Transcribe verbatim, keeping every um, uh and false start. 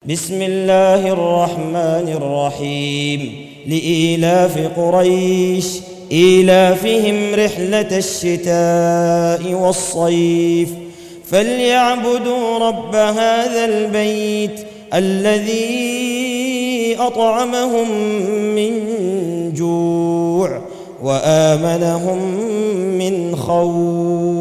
بسم الله الرحمن الرحيم لإيلاف قريش إيلافهم رحلة الشتاء والصيف فليعبدوا رب هذا البيت الذي أطعمهم من جوع وآمنهم من خوف.